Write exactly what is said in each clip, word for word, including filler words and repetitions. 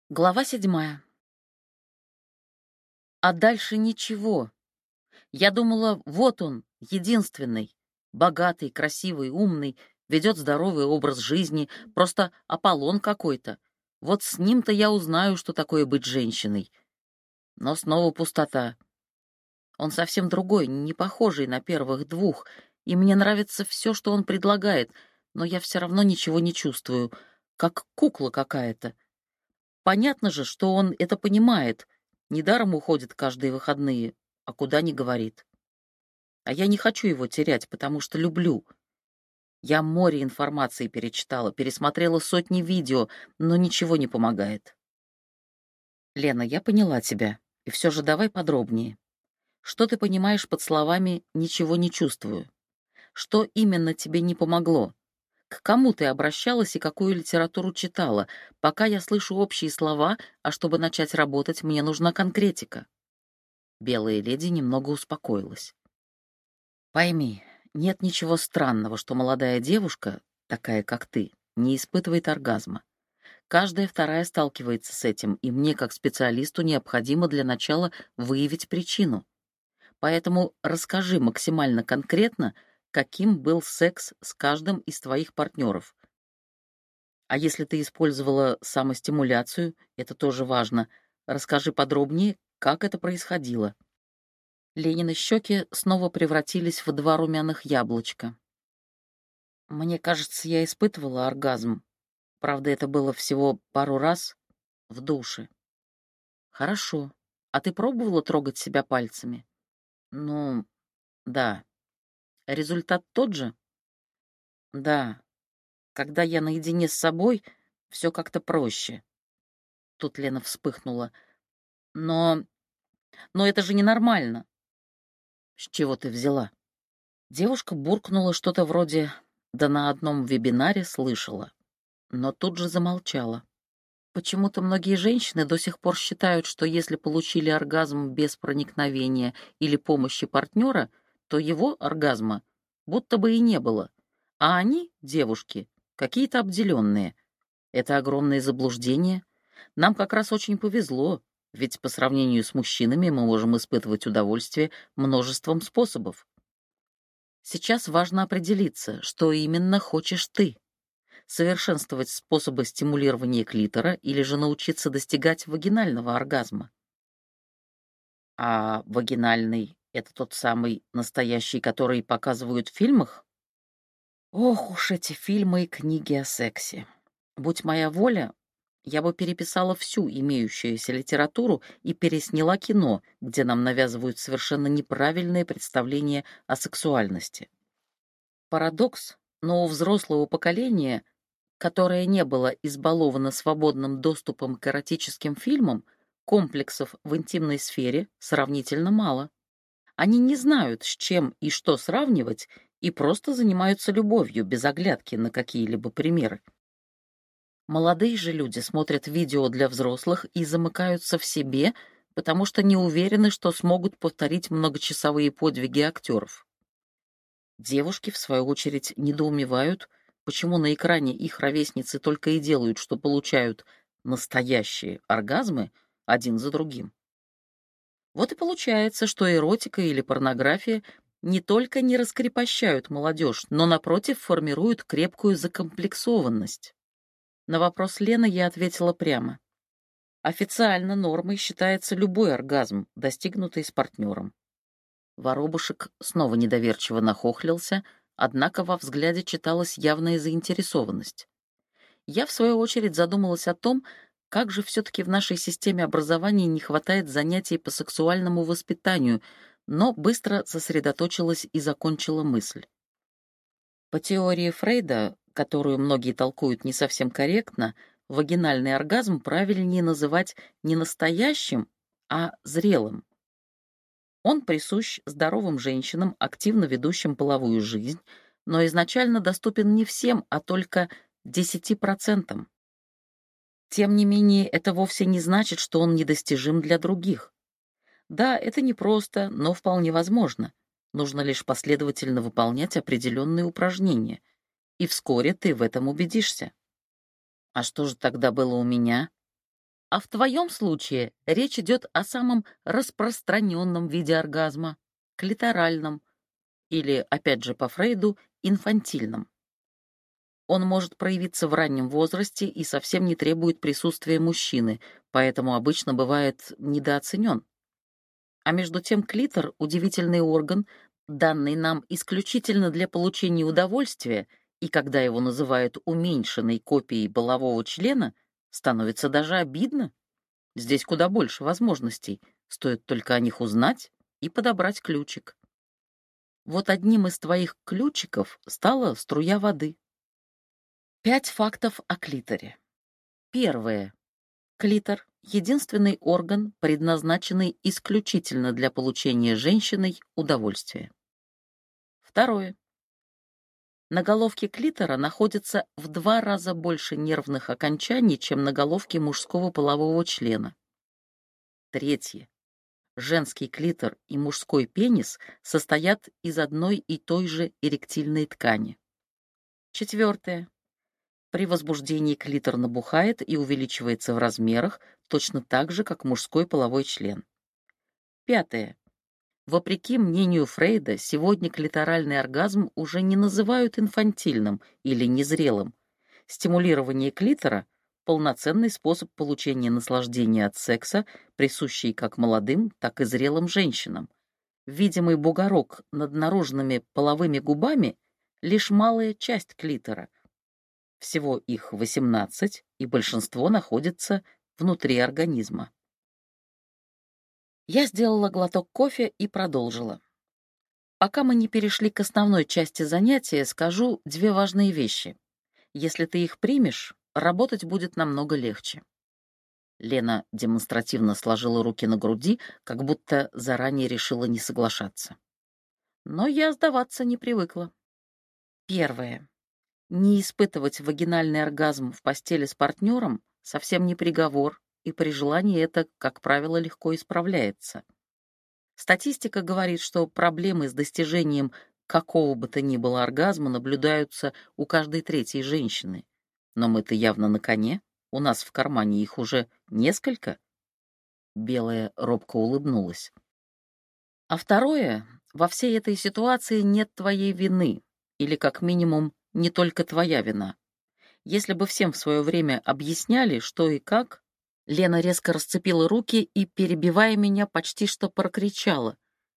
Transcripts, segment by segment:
Глава седьмая. А дальше ничего. Я думала, вот он, единственный. Богатый, красивый, умный, ведет здоровый образ жизни, просто Аполлон какой-то. Вот с ним-то я узнаю, что такое быть женщиной. Но снова пустота. Он совсем другой, не похожий на первых двух, и мне нравится все, что он предлагает, но я все равно ничего не чувствую, как кукла какая-то. Понятно же, что он это понимает. Недаром уходит каждые выходные, а куда не говорит. А я не хочу его терять, потому что люблю. Я море информации перечитала, пересмотрела сотни видео, но ничего не помогает. Лена, я поняла тебя. И все же давай подробнее. Что ты понимаешь под словами «ничего не чувствую»? Что именно тебе не помогло? К кому ты обращалась и какую литературу читала? Пока я слышу общие слова, а чтобы начать работать, мне нужна конкретика. Белая леди немного успокоилась. Пойми, нет ничего странного, что молодая девушка, такая как ты, не испытывает оргазма. Каждая вторая сталкивается с этим, и мне, как специалисту, необходимо для начала выявить причину. Поэтому расскажи максимально конкретно, каким был секс с каждым из твоих партнеров. А если ты использовала самостимуляцию, это тоже важно. Расскажи подробнее, как это происходило. Ленины щеки снова превратились в два румяных яблочка. Мне кажется, я испытывала оргазм. Правда, это было всего пару раз в душе. Хорошо. А ты пробовала трогать себя пальцами? Ну, да. Результат тот же? Да. Когда я наедине с собой, все как-то проще. Тут Лена вспыхнула. Но... но это же ненормально. С чего ты взяла? Девушка буркнула что-то вроде «да на одном вебинаре слышала», но тут же замолчала. Почему-то многие женщины до сих пор считают, что если получили оргазм без проникновения или помощи партнера, то его оргазма будто бы и не было. А они, девушки, какие-то обделенные. Это огромное заблуждение. Нам как раз очень повезло, ведь по сравнению с мужчинами мы можем испытывать удовольствие множеством способов. Сейчас важно определиться, что именно хочешь ты. Совершенствовать способы стимулирования клитора или же научиться достигать вагинального оргазма. А вагинальный — это тот самый настоящий, который показывают в фильмах? Ох уж эти фильмы и книги о сексе. Будь моя воля, я бы переписала всю имеющуюся литературу и пересняла кино, где нам навязывают совершенно неправильное представление о сексуальности. Парадокс, но у взрослого поколения, которое не было избаловано свободным доступом к эротическим фильмам, комплексов в интимной сфере сравнительно мало. Они не знают, с чем и что сравнивать, и просто занимаются любовью без оглядки на какие-либо примеры. Молодые же люди смотрят видео для взрослых и замыкаются в себе, потому что не уверены, что смогут повторить многочасовые подвиги актеров. Девушки, в свою очередь, недоумевают, почему на экране их ровесницы только и делают, что получают настоящие оргазмы один за другим. Вот и получается, что эротика или порнография не только не раскрепощают молодежь, но, напротив, формируют крепкую закомплексованность. На вопрос Лены я ответила прямо. Официально нормой считается любой оргазм, достигнутый с партнером. Воробушек снова недоверчиво нахохлился, однако во взгляде читалась явная заинтересованность. Я, в свою очередь, задумалась о том, как же все-таки в нашей системе образования не хватает занятий по сексуальному воспитанию, но быстро сосредоточилась и закончила мысль. По теории Фрейда, которую многие толкуют не совсем корректно, вагинальный оргазм правильнее называть не настоящим, а зрелым. Он присущ здоровым женщинам, активно ведущим половую жизнь, но изначально доступен не всем, а только десяти процентам. Тем не менее, это вовсе не значит, что он недостижим для других. Да, это непросто, но вполне возможно. Нужно лишь последовательно выполнять определенные упражнения. И вскоре ты в этом убедишься. А что же тогда было у меня? А в твоем случае речь идет о самом распространенном виде оргазма — клиторальном, или, опять же по Фрейду, инфантильном. Он может проявиться в раннем возрасте и совсем не требует присутствия мужчины, поэтому обычно бывает недооценен. А между тем клитор — удивительный орган, данный нам исключительно для получения удовольствия, и когда его называют уменьшенной копией полового члена, становится даже обидно. Здесь куда больше возможностей, стоит только о них узнать и подобрать ключик. Вот одним из твоих ключиков стала струя воды. Пять фактов о клиторе. Первое. Клитор — единственный орган, предназначенный исключительно для получения женщиной удовольствия. Второе. На головке клитора находится в два раза больше нервных окончаний, чем на головке мужского полового члена. Третье. Женский клитор и мужской пенис состоят из одной и той же эректильной ткани. Четвертое. При возбуждении клитор набухает и увеличивается в размерах точно так же, как мужской половой член. Пятое. Вопреки мнению Фрейда, сегодня клиторальный оргазм уже не называют инфантильным или незрелым. Стимулирование клитора — полноценный способ получения наслаждения от секса, присущий как молодым, так и зрелым женщинам. Видимый бугорок над наружными половыми губами — лишь малая часть клитора. Всего их восемнадцать, и большинство находится внутри организма. Я сделала глоток кофе и продолжила. Пока мы не перешли к основной части занятия, скажу две важные вещи. Если ты их примешь, работать будет намного легче. Лена демонстративно сложила руки на груди, как будто заранее решила не соглашаться. Но я сдаваться не привыкла. Первое. Не испытывать вагинальный оргазм в постели с партнером совсем не приговор, и при желании это, как правило, легко исправляется. Статистика говорит, что проблемы с достижением какого бы то ни было оргазма наблюдаются у каждой третьей женщины. Но мы-то явно на коне, у нас в кармане их уже несколько. Белая робко улыбнулась. А второе, во всей этой ситуации нет твоей вины, или как минимум не только твоя вина. Если бы всем в свое время объясняли, что и как... Лена резко расцепила руки и, перебивая меня, почти что прокричала.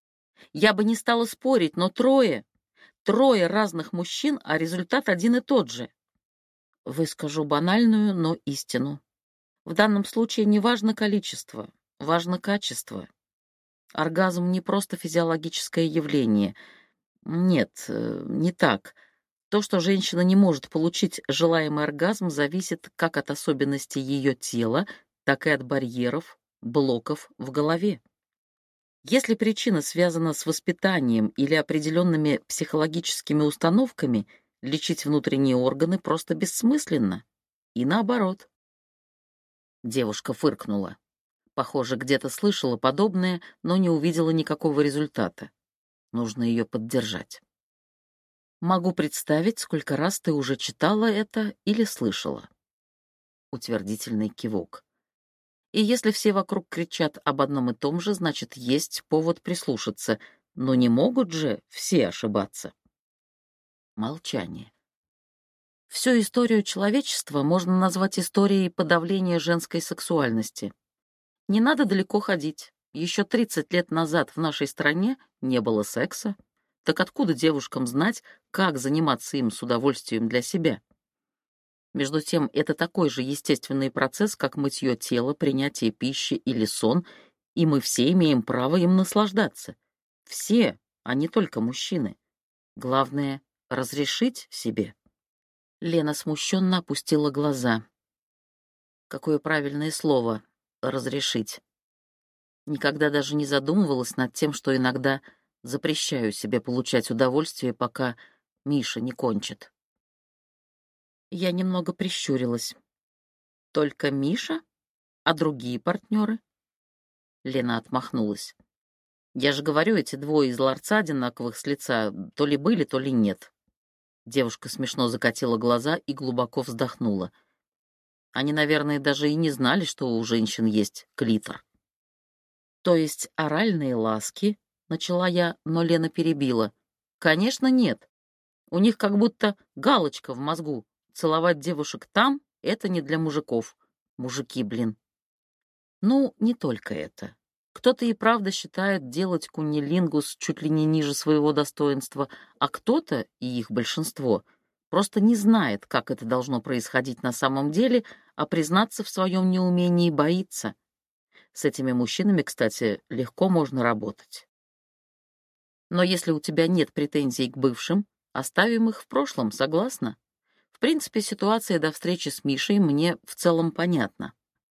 Я бы не стала спорить, но трое, трое разных мужчин, а результат один и тот же. Выскажу банальную, но истину. В данном случае не важно количество, важно качество. Оргазм не просто физиологическое явление. Нет, не так. То, что женщина не может получить желаемый оргазм, зависит как от особенностей ее тела, так и от барьеров, блоков в голове. Если причина связана с воспитанием или определенными психологическими установками, лечить внутренние органы просто бессмысленно. И наоборот. Девушка фыркнула. Похоже, где-то слышала подобное, но не увидела никакого результата. Нужно ее поддержать. Могу представить, сколько раз ты уже читала это или слышала. Утвердительный кивок. И если все вокруг кричат об одном и том же, значит, есть повод прислушаться, но не могут же все ошибаться. Молчание. Всю историю человечества можно назвать историей подавления женской сексуальности. Не надо далеко ходить. Еще тридцать лет назад в нашей стране не было секса. Так откуда девушкам знать, как заниматься им с удовольствием для себя? Между тем, это такой же естественный процесс, как мытье тела, принятие пищи или сон, и мы все имеем право им наслаждаться. Все, а не только мужчины. Главное — разрешить себе. Лена смущенно опустила глаза. Какое правильное слово — разрешить. Никогда даже не задумывалась над тем, что иногда запрещаю себе получать удовольствие, пока Миша не кончит. Я немного прищурилась. Только Миша? А другие партнеры? Лена отмахнулась. Я же говорю, эти двое из ларца одинаковых с лица то ли были, то ли нет. Девушка смешно закатила глаза и глубоко вздохнула. Они, наверное, даже и не знали, что у женщин есть клитор. То есть оральные ласки, начала я, но Лена перебила. Конечно, нет. У них как будто галочка в мозгу. Целовать девушек там — это не для мужиков. Мужики, блин. Ну, не только это. Кто-то и правда считает делать куннилингус чуть ли не ниже своего достоинства, а кто-то, и их большинство, просто не знает, как это должно происходить на самом деле, а признаться в своем неумении боится. С этими мужчинами, кстати, легко можно работать. Но если у тебя нет претензий к бывшим, оставим их в прошлом, согласна? В принципе, ситуация до встречи с Мишей мне в целом понятна.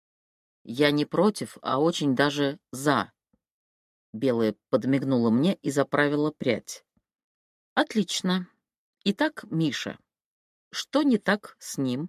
Я не против, а очень даже за. Белая подмигнула мне и заправила прядь. Отлично. Итак, Миша. Что не так с ним?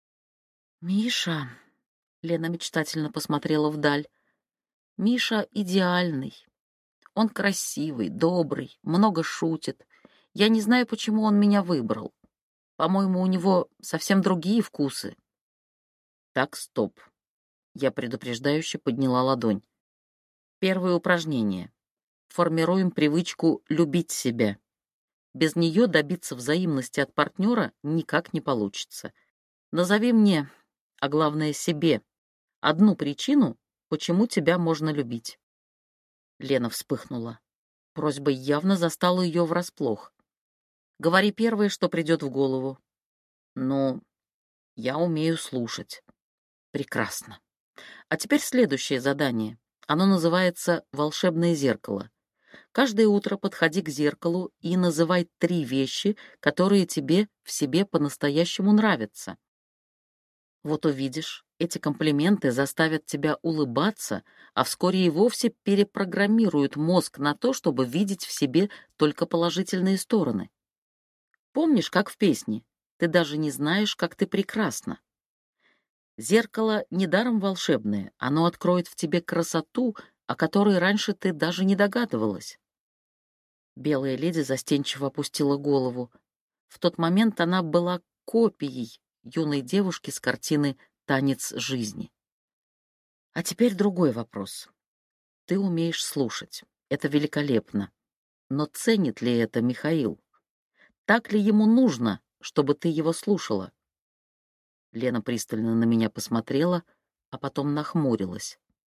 Миша. Лена мечтательно посмотрела вдаль. Миша идеальный. Он красивый, добрый, много шутит. Я не знаю, почему он меня выбрал. По-моему, у него совсем другие вкусы. Так, стоп. Я предупреждающе подняла ладонь. Первое упражнение. Формируем привычку любить себя. Без нее добиться взаимности от партнера никак не получится. Назови мне, а главное себе, одну причину, почему тебя можно любить. Лена вспыхнула. Просьба явно застала ее врасплох. Говори первое, что придет в голову. Ну, я умею слушать. Прекрасно. А теперь следующее задание. Оно называется «Волшебное зеркало». Каждое утро подходи к зеркалу и называй три вещи, которые тебе в себе по-настоящему нравятся. Вот увидишь, эти комплименты заставят тебя улыбаться, а вскоре и вовсе перепрограммируют мозг на то, чтобы видеть в себе только положительные стороны. Помнишь, как в песне «Ты даже не знаешь, как ты прекрасна». Зеркало недаром волшебное, оно откроет в тебе красоту, о которой раньше ты даже не догадывалась. Белая леди застенчиво опустила голову. В тот момент она была копией юной девушки с картины «Танец жизни». А теперь другой вопрос. Ты умеешь слушать. Это великолепно. Но ценит ли это Михаил? Так ли ему нужно, чтобы ты его слушала? Лена пристально на меня посмотрела, а потом нахмурилась.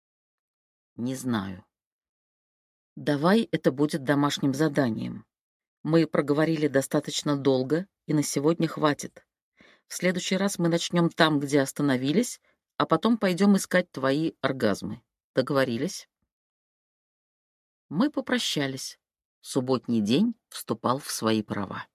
Не знаю. Давай это будет домашним заданием. Мы проговорили достаточно долго, и на сегодня хватит. В следующий раз мы начнем там, где остановились, а потом пойдем искать твои оргазмы. Договорились? Мы попрощались. Субботний день вступал в свои права.